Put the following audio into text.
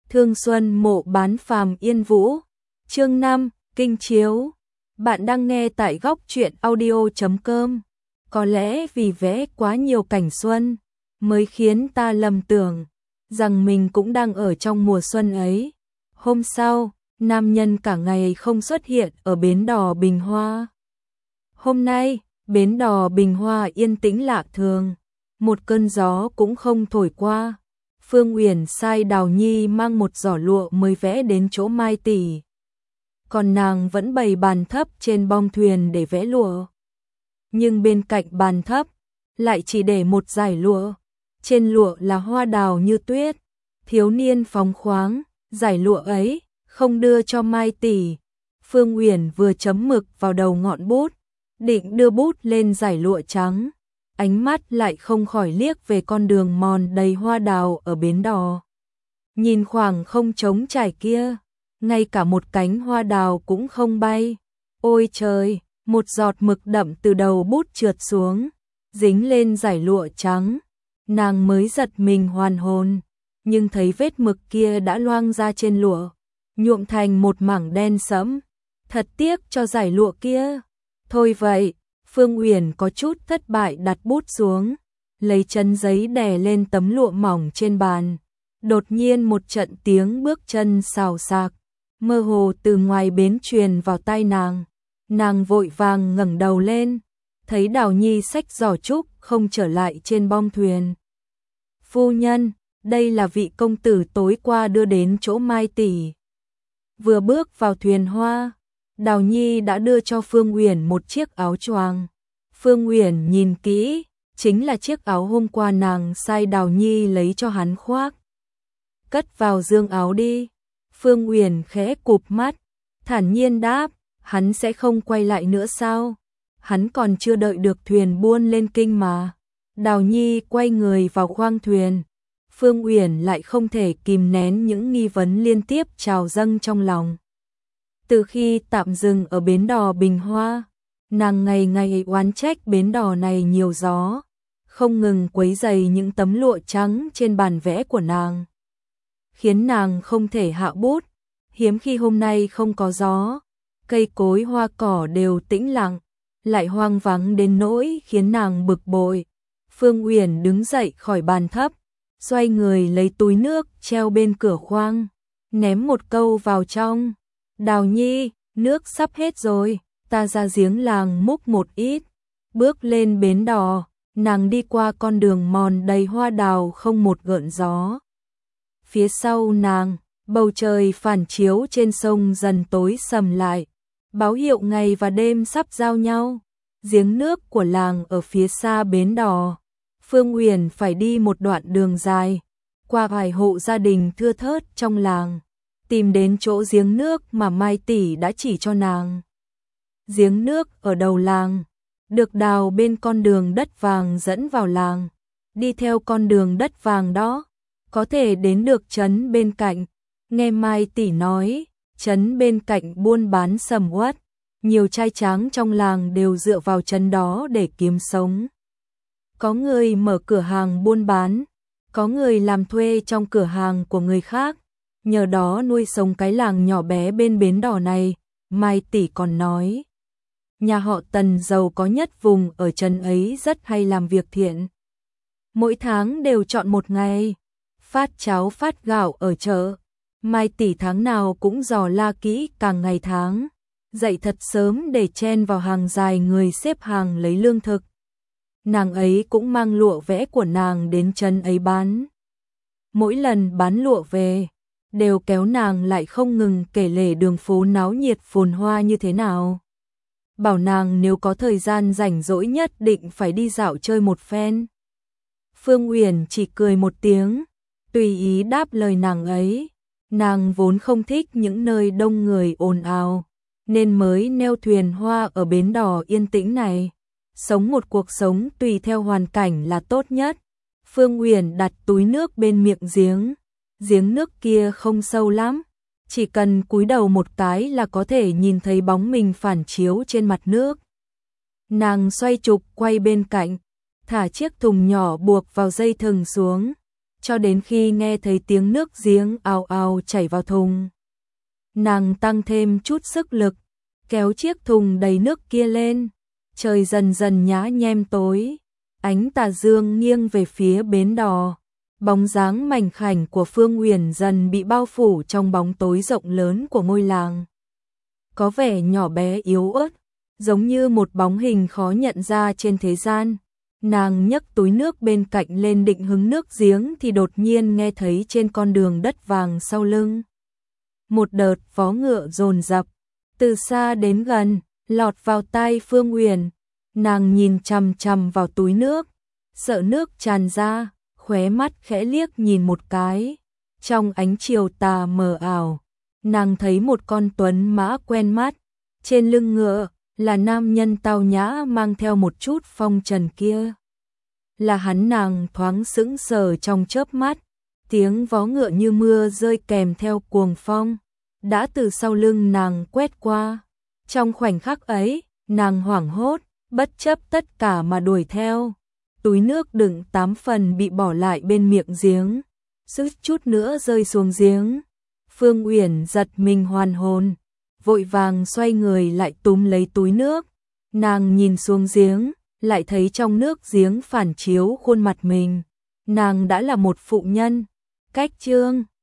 Thương Xuân Mộ Bán Phàm Yên Vũ. Chương 5, Kinh Chiếu. Bạn đang nghe tại góc truyện audio.com. Có lẽ vì vẽ quá nhiều cảnh xuân, mới khiến ta lầm tưởng rằng mình cũng đang ở trong mùa xuân ấy. Hôm sau, nam nhân cả ngày không xuất hiện ở bến đò Bình Hoa. Hôm nay, bến đò Bình Hoa yên tĩnh lạ thường, một cơn gió cũng không thổi qua. Phương Uyển sai Đào Nhi mang một giỏ lụa mới vẽ đến chỗ Mai tỷ. Còn nàng vẫn bày bàn thấp trên bong thuyền để vẽ lụa. Nhưng bên cạnh bàn thấp lại chỉ để một dải lụa. Trên lụa là hoa đào như tuyết, thiếu niên phóng khoáng. Dải lụa ấy không đưa cho Mai tỷ. Phương Uyển vừa chấm mực vào đầu ngọn bút, định đưa bút lên dải lụa trắng, ánh mắt lại không khỏi liếc về con đường mòn đầy hoa đào ở bến đò. Nhìn khoảng không trống trải kia, ngay cả một cánh hoa đào cũng không bay. Ôi trời, một giọt mực đậm từ đầu bút trượt xuống, dính lên dải lụa trắng. Nàng mới giật mình hoàn hồn, nhưng thấy vết mực kia đã loang ra trên lụa, nhuộm thành một mảng đen sẫm. Thật tiếc cho dải lụa kia. Thôi vậy, Phương Uyển có chút thất bại đặt bút xuống, lấy chân giấy đè lên tấm lụa mỏng trên bàn. Đột nhiên một trận tiếng bước chân xào xạc, mơ hồ từ ngoài bến truyền vào tai nàng. Nàng vội vàng ngẩng đầu lên, thấy Đào Nhi xách giỏ trúc không trở lại trên bong thuyền. Phu nhân, đây là vị công tử tối qua đưa đến chỗ Mai tỷ. Vừa bước vào thuyền hoa, Đào Nhi đã đưa cho Phương Uyển một chiếc áo choàng. Phương Uyển nhìn kỹ, chính là chiếc áo hôm qua nàng sai Đào Nhi lấy cho hắn khoác. Cất vào dương áo đi. Phương Uyển khẽ cụp mắt, thản nhiên đáp, hắn sẽ không quay lại nữa sao? Hắn còn chưa đợi được thuyền buôn lên kinh mà. Đào Nhi quay người vào khoang thuyền. Phương Uyển lại không thể kìm nén những nghi vấn liên tiếp trào dâng trong lòng. Từ khi tạm dừng ở bến đò Bình Hoa, nàng ngày ngày oán trách bến đò này nhiều gió, không ngừng quấy rầy những tấm lụa trắng trên bàn vẽ của nàng, khiến nàng không thể hạ bút. Hiếm khi hôm nay không có gió, cây cối hoa cỏ đều tĩnh lặng, lại hoang vắng đến nỗi khiến nàng bực bội. Phương Uyển đứng dậy khỏi bàn thấp, xoay người lấy túi nước treo bên cửa khoang, ném một câu vào trong. Đào Nhi, nước sắp hết rồi, ta ra giếng làng múc một ít. Bước lên bến đò, nàng đi qua con đường mòn đầy hoa đào không một gợn gió. Phía sau nàng, bầu trời phản chiếu trên sông dần tối sầm lại, báo hiệu ngày và đêm sắp giao nhau. Giếng nước của làng ở phía xa bến đò. Phương Uyển phải đi một đoạn đường dài, qua vài hộ gia đình thưa thớt trong làng, tìm đến chỗ giếng nước mà Mai tỷ đã chỉ cho nàng. Giếng nước ở đầu làng, được đào bên con đường đất vàng dẫn vào làng. Đi theo con đường đất vàng đó, có thể đến được trấn bên cạnh. Nghe Mai tỷ nói, trấn bên cạnh buôn bán sầm uất, nhiều trai tráng trong làng đều dựa vào trấn đó để kiếm sống. Có người mở cửa hàng buôn bán, có người làm thuê trong cửa hàng của người khác, nhờ đó nuôi sống cái làng nhỏ bé bên bến đò này. Mai tỷ còn nói, nhà họ Tần giàu có nhất vùng ở trấn ấy rất hay làm việc thiện. Mỗi tháng đều chọn một ngày, phát cháo phát gạo ở chợ. Mai tỷ tháng nào cũng dò la kỹ càng ngày tháng, dậy thật sớm để chen vào hàng dài người xếp hàng lấy lương thực. Nàng ấy cũng mang lụa vẽ của nàng đến trấn ấy bán. Mỗi lần bán lụa về, đều kéo nàng lại không ngừng kể lể đường phố náo nhiệt phồn hoa như thế nào. Bảo nàng nếu có thời gian rảnh rỗi nhất định phải đi dạo chơi một phen. Phương Uyển chỉ cười một tiếng, tùy ý đáp lời nàng ấy. Nàng vốn không thích những nơi đông người ồn ào, nên mới neo thuyền hoa ở bến đò yên tĩnh này. Sống một cuộc sống tùy theo hoàn cảnh là tốt nhất. Phương Uyển đặt túi nước bên miệng giếng. Giếng nước kia không sâu lắm, chỉ cần cúi đầu một cái là có thể nhìn thấy bóng mình phản chiếu trên mặt nước. Nàng xoay trục quay bên cạnh, thả chiếc thùng nhỏ buộc vào dây thừng xuống, cho đến khi nghe thấy tiếng nước giếng ào ào chảy vào thùng. Nàng tăng thêm chút sức lực, kéo chiếc thùng đầy nước kia lên. Trời dần dần nhá nhem tối, ánh tà dương nghiêng về phía bến đò. Bóng dáng mảnh khảnh của Phương Uyển dần bị bao phủ trong bóng tối rộng lớn của ngôi làng. Có vẻ nhỏ bé yếu ớt, giống như một bóng hình khó nhận ra trên thế gian. Nàng nhấc túi nước bên cạnh lên định hứng nước giếng thì đột nhiên nghe thấy trên con đường đất vàng sau lưng. Một đợt vó ngựa dồn dập, từ xa đến gần, lọt vào tai Phương Uyển. Nàng nhìn chằm chằm vào túi nước, sợ nước tràn ra, khóe mắt khẽ liếc nhìn một cái. Trong ánh chiều tà mờ ảo, nàng thấy một con tuấn mã quen mắt. Trên lưng ngựa là nam nhân tao nhã mang theo một chút phong trần kia. Là hắn. Nàng thoáng sững sờ trong chớp mắt, tiếng vó ngựa như mưa rơi kèm theo cuồng phong, đã từ sau lưng nàng quét qua. Trong khoảnh khắc ấy, nàng hoảng hốt, bất chấp tất cả mà đuổi theo. Túi nước đựng 8 phần bị bỏ lại bên miệng giếng, suýt chút nữa rơi xuống giếng. Phương Uyển giật mình hoàn hồn, vội vàng xoay người lại túm lấy túi nước. Nàng nhìn xuống giếng, lại thấy trong nước giếng phản chiếu khuôn mặt mình. Nàng đã là một phụ nhân. Cách chương